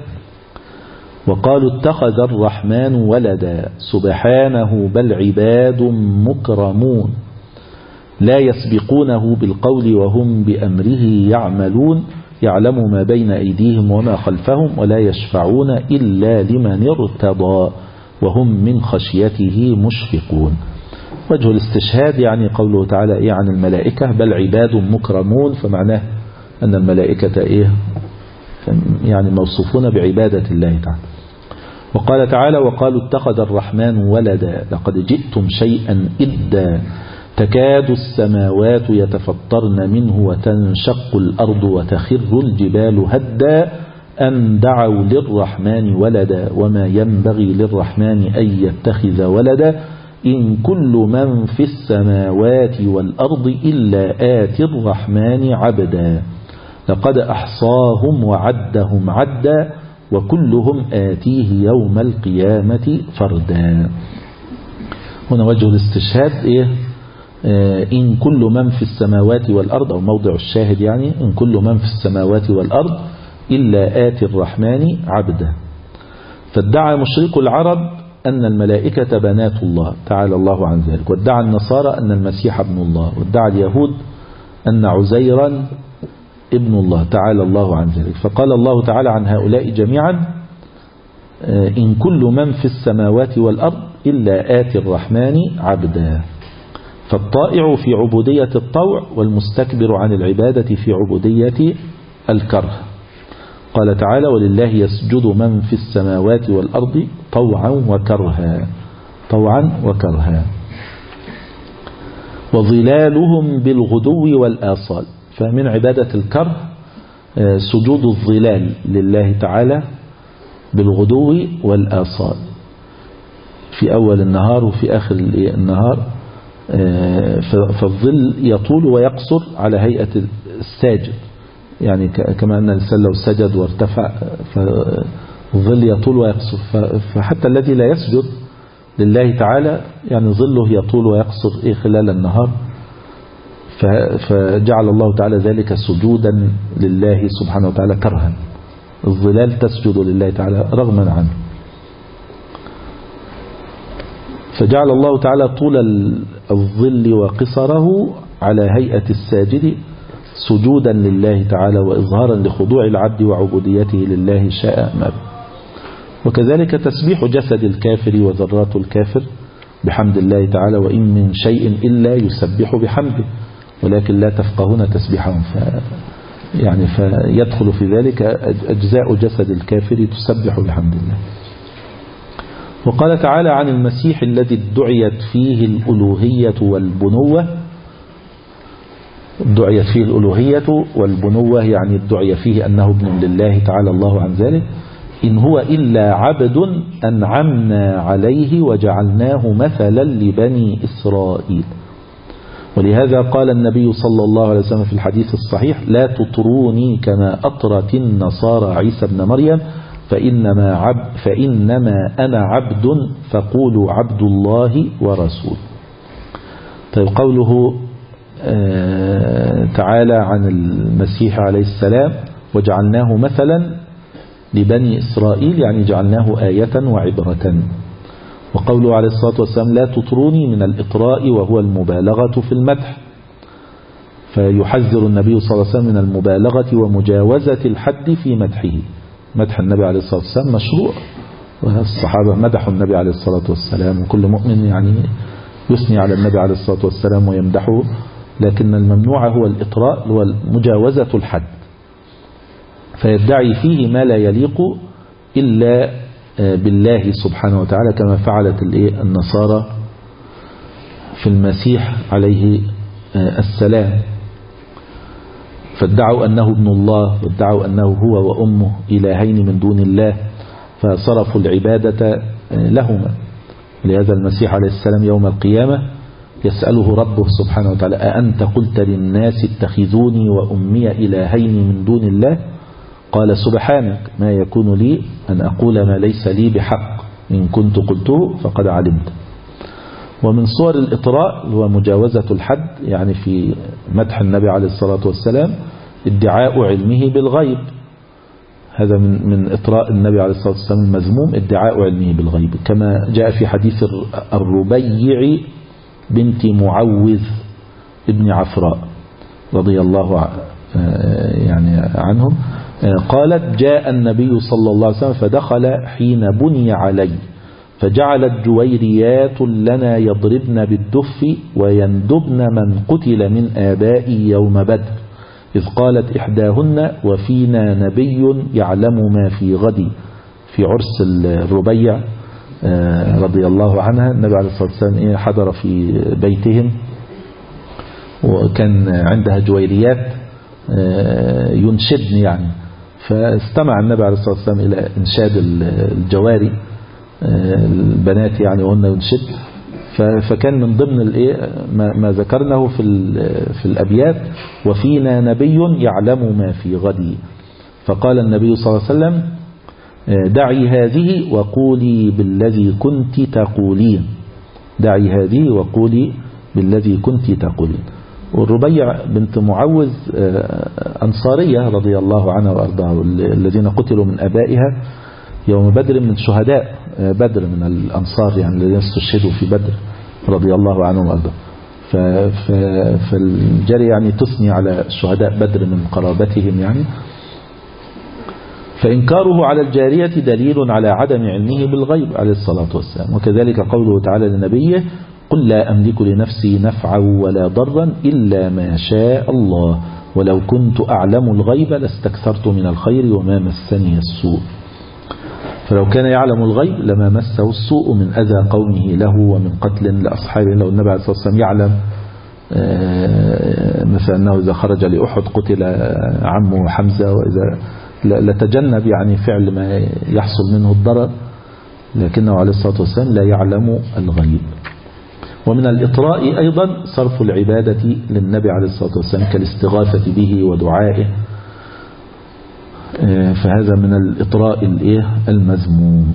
وقالوا اتخذ الرحمن ولدا سبحانه بل عباد مكرمون لا يسبقونه بالقول وهم بأمره يعملون يعلم ما بين أيديهم وما خلفهم ولا يشفعون إلا لمن ارتضى وهم من خشيته مشفقون. وجه الاستشهاد يعني قوله تعالى إيه عن الملائكة: بل عباد مكرمون، فمعناه أن الملائكة إيه يعني موصوفون بعبادة الله تعالى. وقال تعالى: وقالوا اتخذ الرحمن ولدا لقد جئتم شيئا إدا تكاد السماوات يتفطرن منه وتنشق الأرض وتخر الجبال هدا أن دعوا للرحمن ولدا وما ينبغي للرحمن أن يتخذ ولدا إن كل من في السماوات والأرض إلا آتي الرحمن عبدا لقد أحصاهم وعدهم عدا وكلهم آتيه يوم القيامة فردا. هنا وجه الاستشهاد إيه؟ آه إن كل من في السماوات والأرض، أو موضع الشاهد يعني إن كل من في السماوات والأرض إلا آتي الرحمن عبدا. فادعى مشرك العرب أن الملائكة بنات الله تعالى الله عن ذلك، وادعى النصارى أن المسيح ابن الله، وادعى اليهود أن عزيرا ابن الله تعالى الله عن ذلك. فقال الله تعالى عن هؤلاء جميعا: إن كل من في السماوات والأرض إلا آتي الرحمن عبدا. فالطائع في عبودية الطوع والمستكبر عن العبادة في عبودية الكره. قال تعالى: ولله يسجد من في السماوات والأرض طوعا وكرها طوعا وكرها وظلالهم بالغدو والآصال. فمن عبادة الكره سجود الظلال لله تعالى بالغدو والآصال في أول النهار وفي آخر النهار. فالظل يطول ويقصر على هيئة الساجد، يعني كما أن الإنسان لو سجد وارتفع فالظل يطول ويقصر. فحتى الذي لا يسجد لله تعالى يعني ظله يطول ويقصر خلال النهار. فجعل الله تعالى ذلك سجودا لله سبحانه وتعالى كرها. الظلال تسجد لله تعالى رغما عنه. فجعل الله تعالى طول الظل وقصره على هيئة الساجد سجودا لله تعالى وإظهارا لخضوع العبد وعبوديته لله شاء ما. وكذلك تسبيح جسد الكافر وذرات الكافر بحمد الله تعالى: وإن من شيء إلا يسبح بحمده ولكن لا تفقهون تسبيحهم. ف يعني فيدخل في ذلك أجزاء جسد الكافر تسبح بحمد الله. وقال تعالى عن المسيح الذي ادعيت فيه الألوهية والبنوة ادعيت فيه الألوهية والبنوة يعني ادعي فيه أنه ابن لله تعالى الله عن ذلك: إن هو إلا عبد أنعمنا عليه وجعلناه مثلا لبني إسرائيل. ولهذا قال النبي صلى الله عليه وسلم في الحديث الصحيح: لا تطروني كما أطرت النصارى عيسى ابن مريم فإنما, عب فإنما أنا عبد فقولوا عبد الله ورسول. طيب قوله تعالى عن المسيح عليه السلام: وجعلناه مثلا لبني إسرائيل يعني جعلناه آية وعبرة. وقوله عليه الصلاة والسلام: لا تطروني من الإطراء وهو المبالغة في المدح. فيحذر النبي صلى الله عليه وسلم من المبالغة ومجاوزة الحد في مدحه. مدح النبي عليه الصلاة والسلام مشروع والصحابة مدحوا النبي عليه الصلاة والسلام، وكل مؤمن يعني يثني على النبي عليه الصلاة والسلام ويمدحه، لكن الممنوع هو الإطراء، هو مجاوزة الحد، فيدعي فيه ما لا يليق إلا بالله سبحانه وتعالى، كما فعلت النصارى في المسيح عليه السلام، فادعوا أنه ابن الله، وادعوا أنه هو وأمه إلهين من دون الله، فصرفوا العبادة لهما. لهذا المسيح عليه السلام يوم القيامة يسأله ربه سبحانه وتعالى: أأنت قلت للناس اتخذوني وأمي إلهين من دون الله؟ قال: سبحانك، ما يكون لي أن أقول ما ليس لي بحق، إن كنت قلته فقد علمت. ومن صور الإطراء هو مجاوزة الحد، يعني في مدح النبي عليه الصلاة والسلام ادعاء علمه بالغيب، هذا من من إطراء النبي عليه الصلاة والسلام المذموم، ادعاء علمه بالغيب، كما جاء في حديث الربيع بنت معوذ ابن عفراء رضي الله يعني عنهم، قالت: جاء النبي صلى الله عليه وسلم فدخل حين بني علي، فجعلت جويريات لنا يضربن بالدف ويندبن من قتل من آبائي يوم بدر، إذ قالت إحداهن: وفينا نبي يعلم ما في غد. في عرس الربيع رضي الله عنها، النبي عليه الصلاة والسلام حضر في بيتهم، وكان عندها جويريات ينشدن يعني، فاستمع النبي عليه الصلاة والسلام إلى إنشاد الجواري البنات يعني وهن ينشد، فكان من ضمن ما ذكرناه في في الأبيات: وفينا نبي يعلم ما في غد. فقال النبي صلى الله عليه وسلم: دعي هذه وقولي بالذي كنت تقولين، دعي هذه وقولي بالذي كنت تقولين. والربيع بنت معوذ أنصارية رضي الله عنها وأرضاها، الذين قتلوا من أبائها يوم بدر، من شهداء بدر من الأنصار يعني الذين استشهدوا في بدر رضي الله عنهم وأرضاهم. فالجري يعني تثني على شهداء بدر من قرابتهم يعني. فإنكاره على الجارية دليل على عدم علمه بالغيب عليه الصلاة والسلام. وكذلك قوله تعالى لنبيه: قل لا أملك لنفسي نفعا ولا ضرا إلا ما شاء الله ولو كنت أعلم الغيب لاستكثرت من الخير وما مسني السوء. فلو كان يعلم الغيب لما مسه السوء من أذى قومه له ومن قتل لأصحابه. لو النبي عليه الصلاة والسلام يعلم مثلا أنه إذا خرج لأحد قتل عمه حمزة، وإذا لتجنب يعني فعل ما يحصل منه الضرر، لكنه عليه الصلاة والسلام لا يعلم الغيب. ومن الإطراء أيضا صرف العبادة للنبي عليه الصلاة والسلام كالاستغاثة به ودعائه، فهذا من الإطراء المذموم.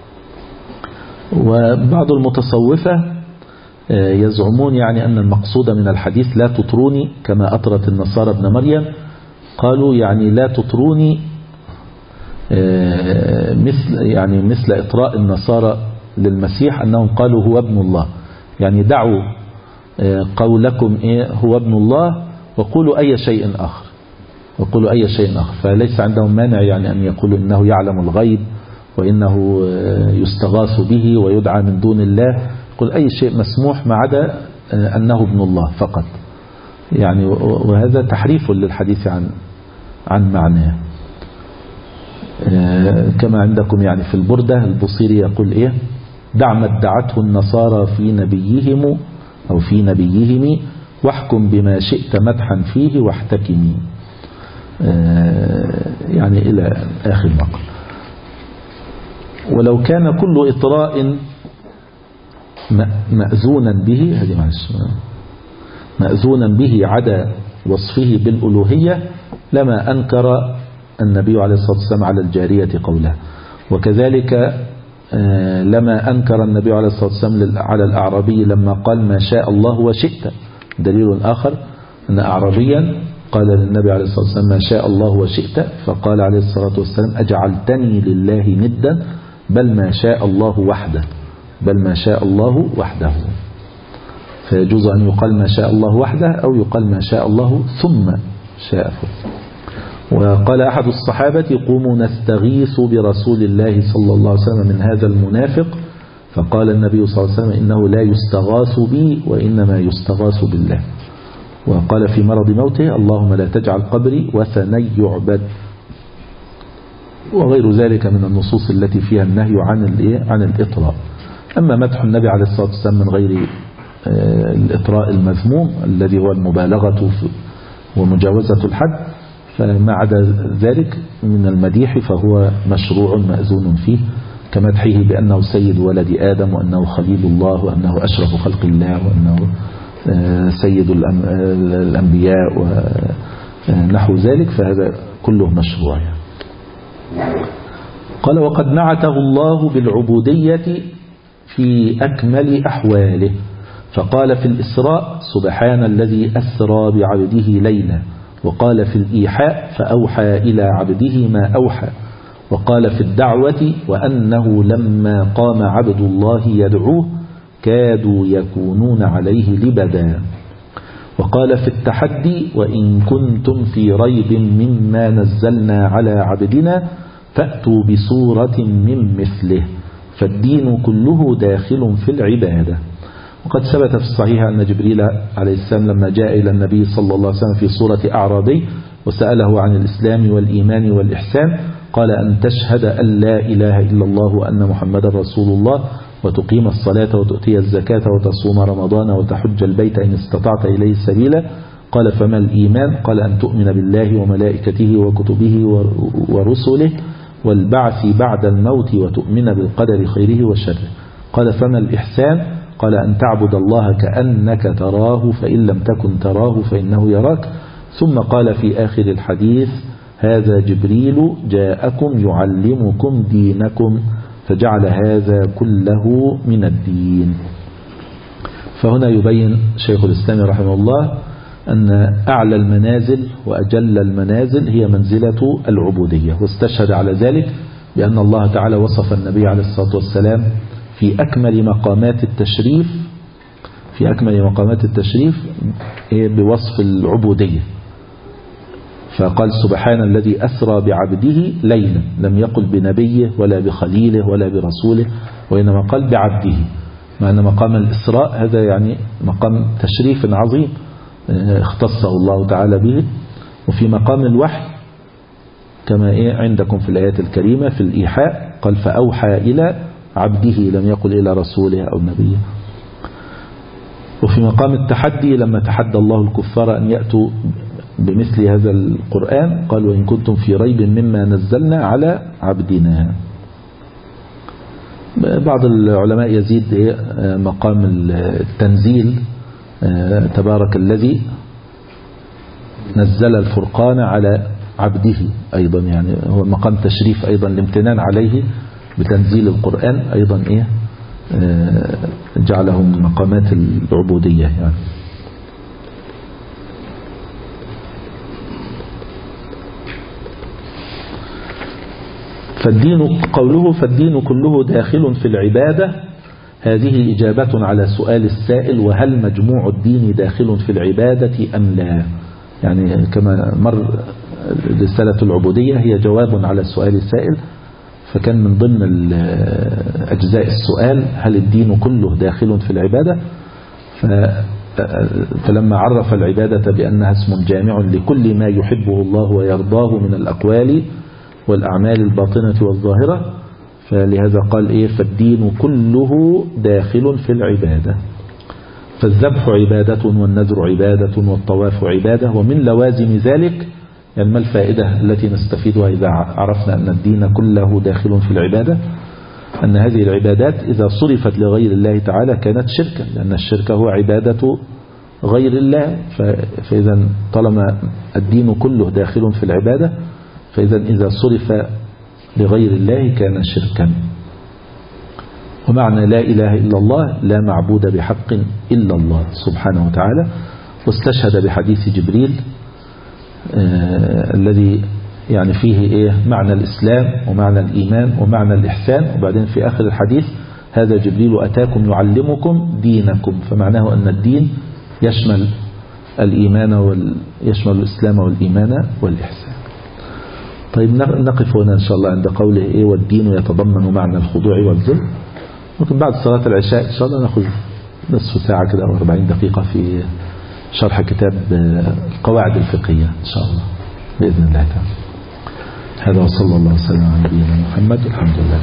وبعض المتصوفة يزعمون يعني أن المقصود من الحديث لا تطروني كما أطرت النصارى ابن مريم. قالوا يعني لا تطروني مثل يعني مثل إطراء النصارى للمسيح أنهم قالوا هو ابن الله، يعني دعوا قولكم إيه هو ابن الله وقولوا أي شيء آخر، وقولوا أي شيء آخر. فليس عندهم مانع يعني أن يقولوا إنه يعلم الغيب وإنه يستغاث به ويدعى من دون الله، يقول أي شيء مسموح ما عدا أنه ابن الله فقط يعني. وهذا تحريف للحديث عن عن معناه. كما عندكم يعني في البردة البصيري يقول إيه: دع ما ادعته النصارى في نبيهم أو في نبيهم واحكم بما شئت مدحا فيه واحتكمي، يعني إلى آخر مقال. ولو كان كل إطراء مأذونا به، هذه معلش مأذونا به عدا وصفه بالألوهية لما أنكر النبي عليه الصلاة والسلام على الجارية قولها. وكذلك لما أنكر النبي عليه الصلاة والسلام على الأعرابي لما قال ما شاء الله وشئت. دليل آخر أن أعرابيا قال للنبي عليه الصلاة والسلام ما شاء الله وشئت، فقال عليه الصلاة والسلام أجعلتني لله ندا بل ما شاء الله وحده، بل ما شاء الله وحده. فيجوز أن يقال ما شاء الله وحده أو يقال ما شاء الله ثم شاء. وقال أحد الصحابة قوموا نستغيث برسول الله صلى الله عليه وسلم من هذا المنافق، فقال النبي صلى الله عليه وسلم إنه لا يستغاث بي وإنما يستغاث بالله. وقال في مرض موته اللهم لا تجعل قبري وثني يعبد، وغير ذلك من النصوص التي فيها النهي عن عن الإطراء. أما مدح النبي عليه الصلاة والسلام من غير الإطراء المذموم الذي هو المبالغة ومجاوزة الحد، فما عدا ذلك من المديح فهو مشروع مأذون فيه، كمدحه بأنه سيد ولد آدم وأنه خليل الله وأنه أشرف خلق الله وأنه سيد الأنبياء ونحو ذلك، فهذا كله مشروع. قال وقد نعته الله بالعبودية في أكمل أحواله، فقال في الإسراء سبحان الذي أسرى بعبده ليلا، وقال في الإيحاء فأوحى إلى عبده ما أوحى، وقال في الدعوة وأنه لما قام عبد الله يدعوه كادوا يكونون عليه لبدا، وقال في التحدي وإن كنتم في ريب مما نزلنا على عبدنا فأتوا بسورة من مثله، فالدين كله داخل في العبادة. وقد ثبت في الصحيح أن جبريل عليه السلام لما جاء إلى النبي صلى الله عليه وسلم في صورة أعرابي وسأله عن الإسلام والإيمان والإحسان قال أن تشهد أن لا إله إلا الله وأن محمد رسول الله وتقيم الصلاة وتؤتي الزكاة وتصوم رمضان وتحج البيت إن استطعت إليه سبيلا. قال فما الإيمان؟ قال أن تؤمن بالله وملائكته وكتبه ورسله والبعث بعد الموت وتؤمن بالقدر خيره وشره. قال فما الإحسان؟ قال أن تعبد الله كأنك تراه فإن لم تكن تراه فإنه يراك. ثم قال في آخر الحديث هذا جبريل جاءكم يعلمكم دينكم، فجعل هذا كله من الدين. فهنا يبين شيخ الإسلام رحمه الله أن أعلى المنازل وأجل المنازل هي منزلة العبودية، واستشهد على ذلك بأن الله تعالى وصف النبي عليه الصلاة والسلام في أكمل مقامات التشريف في أكمل مقامات التشريف بوصف العبودية، فقال سبحان الذي أسرى بعبده ليلا، لم يقل بنبيه ولا بخليله ولا برسوله، وإنما قال بعبده، مع أن مقام الإسراء هذا يعني مقام تشريف عظيم اختصه الله تعالى به. وفي مقام الوحي كما إيه عندكم في الآيات الكريمة في الإيحاء قال فأوحى إلى عبده، لم يقل إلى رسوله أو نبيه. وفي مقام التحدي لما تحدى الله الكفار أن يأتوا بمثل هذا القرآن قال وإن كنتم في ريب مما نزلنا على عبدنا. بعض العلماء يزيد مقام التنزيل تبارك الذي نزل الفرقان على عبده أيضا، يعني هو مقام تشريف أيضا الامتنان عليه بتنزيل القرآن أيضا إيه جعله من مقامات العبودية يعني. فالدين قوله فالدين كله داخل في العبادة، هذه إجابة على سؤال السائل وهل مجموع الدين داخل في العبادة أم لا؟ يعني كما مر رسالة العبودية هي جواب على سؤال السائل، فكان من ضمن أجزاء السؤال هل الدين كله داخل في العبادة؟ فلما عرف العبادة بأنها اسم جامع لكل ما يحبه الله ويرضاه من الأقوال والأعمال الباطنة والظاهرة، فلهذا قال إيه فالدين كله داخل في العبادة. فالذبح عبادة والنذر عبادة والطواف عبادة. ومن لوازم ذلك يعني ما الفائدة التي نستفيدها إذا عرفنا أن الدين كله داخل في العبادة؟ أن هذه العبادات إذا صرفت لغير الله تعالى كانت شركا، لأن الشرك هو عبادة غير الله. فإذا طالما الدين كله داخل في العبادة فإذا إذا صرف لغير الله كان شركا. ومعنى لا إله إلا الله لا معبود بحق إلا الله سبحانه وتعالى. واستشهد بحديث جبريل آه الذي يعني فيه إيه معنى الإسلام ومعنى الإيمان ومعنى الإحسان، وبعدين في آخر الحديث هذا جبريل أتاكم يعلمكم دينكم، فمعناه أن الدين يشمل الإيمان ويشمل الإسلام والإيمان والإحسان. طيب نقف هنا إن شاء الله عند قوله إيه والدين يتضمن معنى الخضوع والذل. ممكن بعد صلاة العشاء إن شاء الله نأخذ نصف ساعة كده أو أربعين دقيقة في شرح كتاب القواعد الفقهية إن شاء الله بإذن الله تعالى. هذا وصلى الله وسلم على نبينا محمد والحمد لله.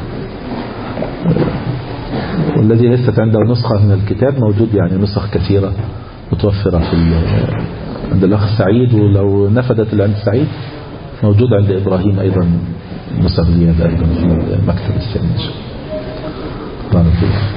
والذي ليست عنده نسخة من الكتاب موجود يعني نسخ كثيرة متوفرة في عند الأخ سعيد، ولو نفدت اللي عند سعيد موجود عند إبراهيم أيضا نسخ زيادة أيضا في مكتب السنة.